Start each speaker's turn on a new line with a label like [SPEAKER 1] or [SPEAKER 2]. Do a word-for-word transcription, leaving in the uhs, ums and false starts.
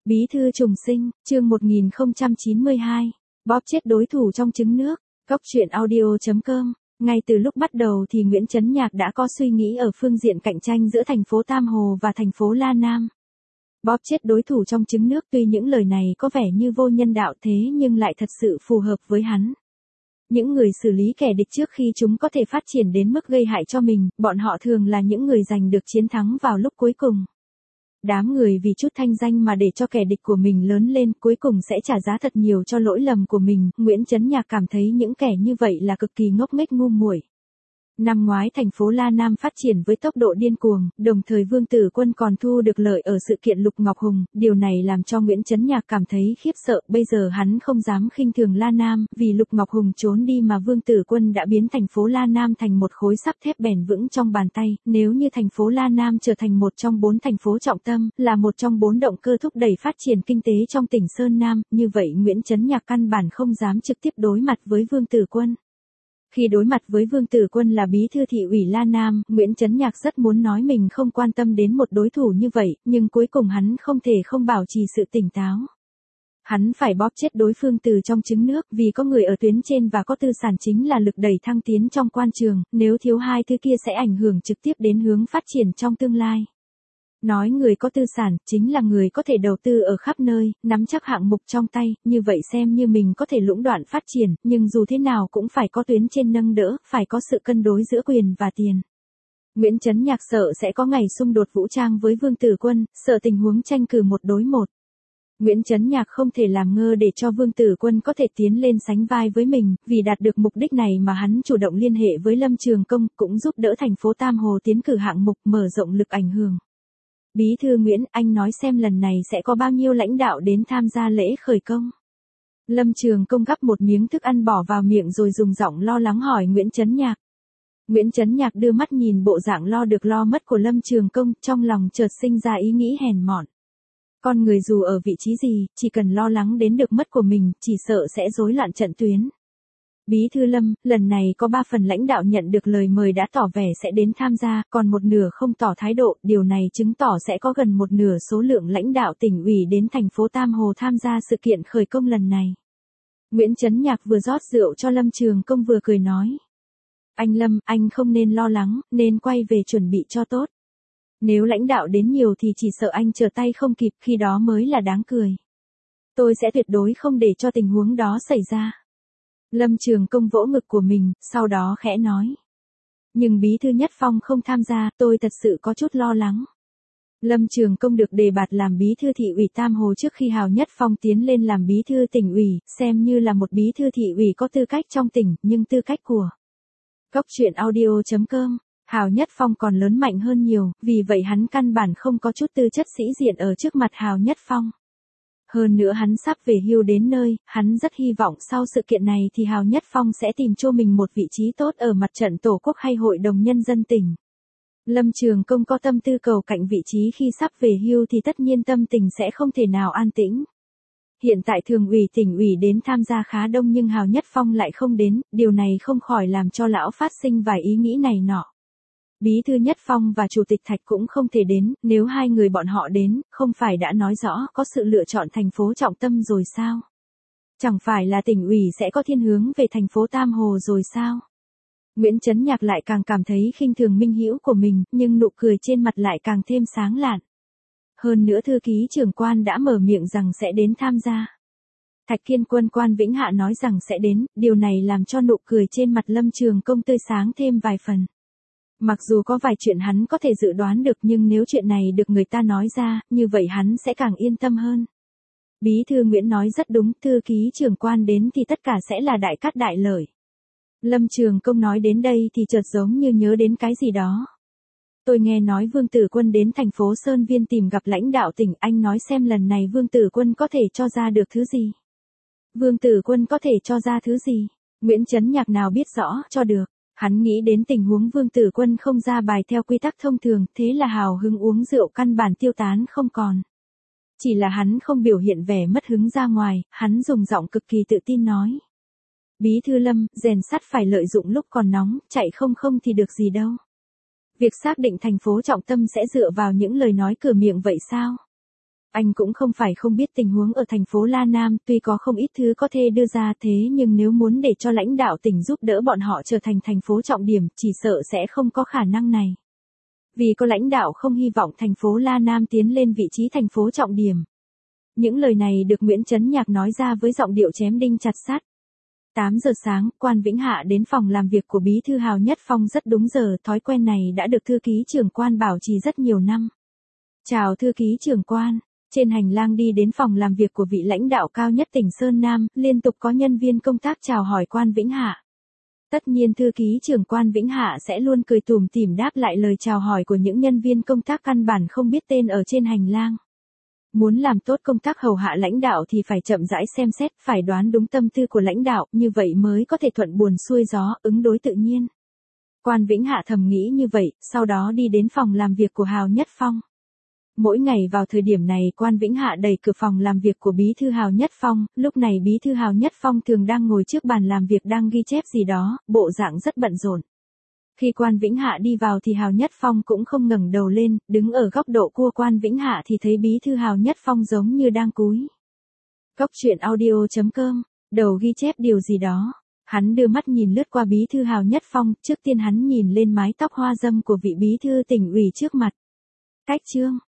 [SPEAKER 1] Bí thư trùng sinh, chương một nghìn không trăm chín mươi hai, bóp chết đối thủ trong trứng nước, cốc truyện audio chấm com. Ngay từ lúc bắt đầu thì Nguyễn Chấn Nhạc đã có suy nghĩ ở phương diện cạnh tranh giữa thành phố Tam Hồ và thành phố La Nam. Bóp chết đối thủ trong trứng nước, tuy những lời này có vẻ như vô nhân đạo thế nhưng lại thật sự phù hợp với hắn. Những người xử lý kẻ địch trước khi chúng có thể phát triển đến mức gây hại cho mình, bọn họ thường là những người giành được chiến thắng vào lúc cuối cùng. Đám người vì chút thanh danh mà để cho kẻ địch của mình lớn lên, cuối cùng sẽ trả giá thật nhiều cho lỗi lầm của mình. Nguyễn Chấn Nhạc cảm thấy những kẻ như vậy là cực kỳ ngốc nghếch ngu muội. Năm ngoái thành phố La Nam phát triển với tốc độ điên cuồng, đồng thời Vương Tử Quân còn thu được lợi ở sự kiện Lục Ngọc Hùng, điều này làm cho Nguyễn Chấn Nhạc cảm thấy khiếp sợ. Bây giờ hắn không dám khinh thường La Nam, vì Lục Ngọc Hùng trốn đi mà Vương Tử Quân đã biến thành phố La Nam thành một khối sắt thép bền vững trong bàn tay. Nếu như thành phố La Nam trở thành một trong bốn thành phố trọng tâm, là một trong bốn động cơ thúc đẩy phát triển kinh tế trong tỉnh Sơn Nam, như vậy Nguyễn Chấn Nhạc căn bản không dám trực tiếp đối mặt với Vương Tử Quân. Khi đối mặt với Vương Tử Quân là bí thư thị ủy La Nam, Nguyễn Chấn Nhạc rất muốn nói mình không quan tâm đến một đối thủ như vậy, nhưng cuối cùng hắn không thể không bảo trì sự tỉnh táo. Hắn phải bóp chết đối phương từ trong trứng nước, vì có người ở tuyến trên và có tư sản chính là lực đẩy thăng tiến trong quan trường, nếu thiếu hai thứ kia sẽ ảnh hưởng trực tiếp đến hướng phát triển trong tương lai. Nói người có tư sản, chính là người có thể đầu tư ở khắp nơi, nắm chắc hạng mục trong tay, như vậy xem như mình có thể lũng đoạn phát triển, nhưng dù thế nào cũng phải có tuyến trên nâng đỡ, phải có sự cân đối giữa quyền và tiền. Nguyễn Chấn Nhạc sợ sẽ có ngày xung đột vũ trang với Vương Tử Quân, sợ tình huống tranh cử một đối một. Nguyễn Chấn Nhạc không thể làm ngơ để cho Vương Tử Quân có thể tiến lên sánh vai với mình, vì đạt được mục đích này mà hắn chủ động liên hệ với Lâm Trường Công, cũng giúp đỡ thành phố Tam Hồ tiến cử hạng mục, mở rộng lực ảnh hưởng. Bí thư Nguyễn, anh nói xem lần này sẽ có bao nhiêu lãnh đạo đến tham gia lễ khởi công. Lâm Trường Công gắp một miếng thức ăn bỏ vào miệng rồi dùng giọng lo lắng hỏi Nguyễn Chấn Nhạc. Nguyễn Chấn Nhạc đưa mắt nhìn bộ dạng lo được lo mất của Lâm Trường Công, trong lòng chợt sinh ra ý nghĩ hèn mọn. Con người dù ở vị trí gì, chỉ cần lo lắng đến được mất của mình, chỉ sợ sẽ rối loạn trận tuyến. Bí thư Lâm, lần này có ba phần lãnh đạo nhận được lời mời đã tỏ vẻ sẽ đến tham gia, còn một nửa không tỏ thái độ, điều này chứng tỏ sẽ có gần một nửa số lượng lãnh đạo tỉnh ủy đến thành phố Tam Hồ tham gia sự kiện khởi công lần này. Nguyễn Chấn Nhạc vừa rót rượu cho Lâm Trường Công vừa cười nói. Anh Lâm, anh không nên lo lắng, nên quay về chuẩn bị cho tốt. Nếu lãnh đạo đến nhiều thì chỉ sợ anh trở tay không kịp, khi đó mới là đáng cười. Tôi sẽ tuyệt đối không để cho tình huống đó xảy ra. Lâm Trường Công vỗ ngực của mình, sau đó khẽ nói. Nhưng bí thư Nhất Phong không tham gia, tôi thật sự có chút lo lắng. Lâm Trường Công được đề bạt làm bí thư thị ủy Tam Hồ trước khi Hào Nhất Phong tiến lên làm bí thư tỉnh ủy, xem như là một bí thư thị ủy có tư cách trong tỉnh, nhưng tư cách của cốc truyện audio chấm com. Hào Nhất Phong còn lớn mạnh hơn nhiều, vì vậy hắn căn bản không có chút tư chất sĩ diện ở trước mặt Hào Nhất Phong. Hơn nữa hắn sắp về hưu đến nơi, hắn rất hy vọng sau sự kiện này thì Hào Nhất Phong sẽ tìm cho mình một vị trí tốt ở mặt trận Tổ quốc hay Hội đồng Nhân dân tỉnh. Lâm Trường Công có tâm tư cầu cạnh vị trí khi sắp về hưu thì tất nhiên tâm tình sẽ không thể nào an tĩnh. Hiện tại thường ủy tỉnh ủy đến tham gia khá đông nhưng Hào Nhất Phong lại không đến, điều này không khỏi làm cho lão phát sinh vài ý nghĩ này nọ. Bí thư Nhất Phong và Chủ tịch Thạch cũng không thể đến, nếu hai người bọn họ đến, không phải đã nói rõ có sự lựa chọn thành phố trọng tâm rồi sao? Chẳng phải là tỉnh ủy sẽ có thiên hướng về thành phố Tam Hồ rồi sao? Nguyễn Chấn Nhạc lại càng cảm thấy khinh thường Minh Hữu của mình, nhưng nụ cười trên mặt lại càng thêm sáng lạn. Hơn nữa thư ký trưởng quan đã mở miệng rằng sẽ đến tham gia. Thạch Kiên Quân Quan Vĩnh Hạ nói rằng sẽ đến, điều này làm cho nụ cười trên mặt Lâm Trường Công tươi sáng thêm vài phần. Mặc dù có vài chuyện hắn có thể dự đoán được nhưng nếu chuyện này được người ta nói ra, như vậy hắn sẽ càng yên tâm hơn. Bí thư Nguyễn nói rất đúng, thư ký trưởng quan đến thì tất cả sẽ là đại cát đại lợi. Lâm Trường Công nói đến đây thì chợt giống như nhớ đến cái gì đó. Tôi nghe nói Vương Tử Quân đến thành phố Sơn Viên tìm gặp lãnh đạo tỉnh, anh nói xem lần này Vương Tử Quân có thể cho ra được thứ gì? Vương Tử Quân có thể cho ra thứ gì? Nguyễn Chấn Nhạc nào biết rõ cho được. Hắn nghĩ đến tình huống Vương Tử Quân không ra bài theo quy tắc thông thường, thế là hào hứng uống rượu căn bản tiêu tán không còn. Chỉ là hắn không biểu hiện vẻ mất hứng ra ngoài, hắn dùng giọng cực kỳ tự tin nói. Bí thư Lâm, rèn sắt phải lợi dụng lúc còn nóng, chạy không không thì được gì đâu. Việc xác định thành phố trọng tâm sẽ dựa vào những lời nói cửa miệng vậy sao? Anh cũng không phải không biết tình huống ở thành phố La Nam, tuy có không ít thứ có thể đưa ra thế nhưng nếu muốn để cho lãnh đạo tỉnh giúp đỡ bọn họ trở thành thành phố trọng điểm, chỉ sợ sẽ không có khả năng này. Vì có lãnh đạo không hy vọng thành phố La Nam tiến lên vị trí thành phố trọng điểm. Những lời này được Nguyễn Chấn Nhạc nói ra với giọng điệu chém đinh chặt sắt. tám giờ sáng, Quan Vĩnh Hạ đến phòng làm việc của Bí thư Hào Nhất Phong rất đúng giờ, thói quen này đã được thư ký trưởng Quan bảo trì rất nhiều năm. Chào thư ký trưởng Quan. Trên hành lang đi đến phòng làm việc của vị lãnh đạo cao nhất tỉnh Sơn Nam, liên tục có nhân viên công tác chào hỏi Quan Vĩnh Hạ. Tất nhiên thư ký trưởng Quan Vĩnh Hạ sẽ luôn cười tủm tỉm đáp lại lời chào hỏi của những nhân viên công tác căn bản không biết tên ở trên hành lang. Muốn làm tốt công tác hầu hạ lãnh đạo thì phải chậm rãi xem xét, phải đoán đúng tâm tư của lãnh đạo, như vậy mới có thể thuận buồm xuôi gió, ứng đối tự nhiên. Quan Vĩnh Hạ thầm nghĩ như vậy, sau đó đi đến phòng làm việc của Hào Nhất Phong. Mỗi ngày vào thời điểm này Quan Vĩnh Hạ đẩy cửa phòng làm việc của Bí thư Hào Nhất Phong, lúc này Bí thư Hào Nhất Phong thường đang ngồi trước bàn làm việc đang ghi chép gì đó, bộ dạng rất bận rộn. Khi Quan Vĩnh Hạ đi vào thì Hào Nhất Phong cũng không ngẩng đầu lên, đứng ở góc độ của Quan Vĩnh Hạ thì thấy Bí thư Hào Nhất Phong giống như đang cúi. Góc truyện audio chấm com, đầu ghi chép điều gì đó. Hắn đưa mắt nhìn lướt qua Bí thư Hào Nhất Phong, trước tiên hắn nhìn lên mái tóc hoa râm của vị Bí thư tỉnh ủy trước mặt. Cách chương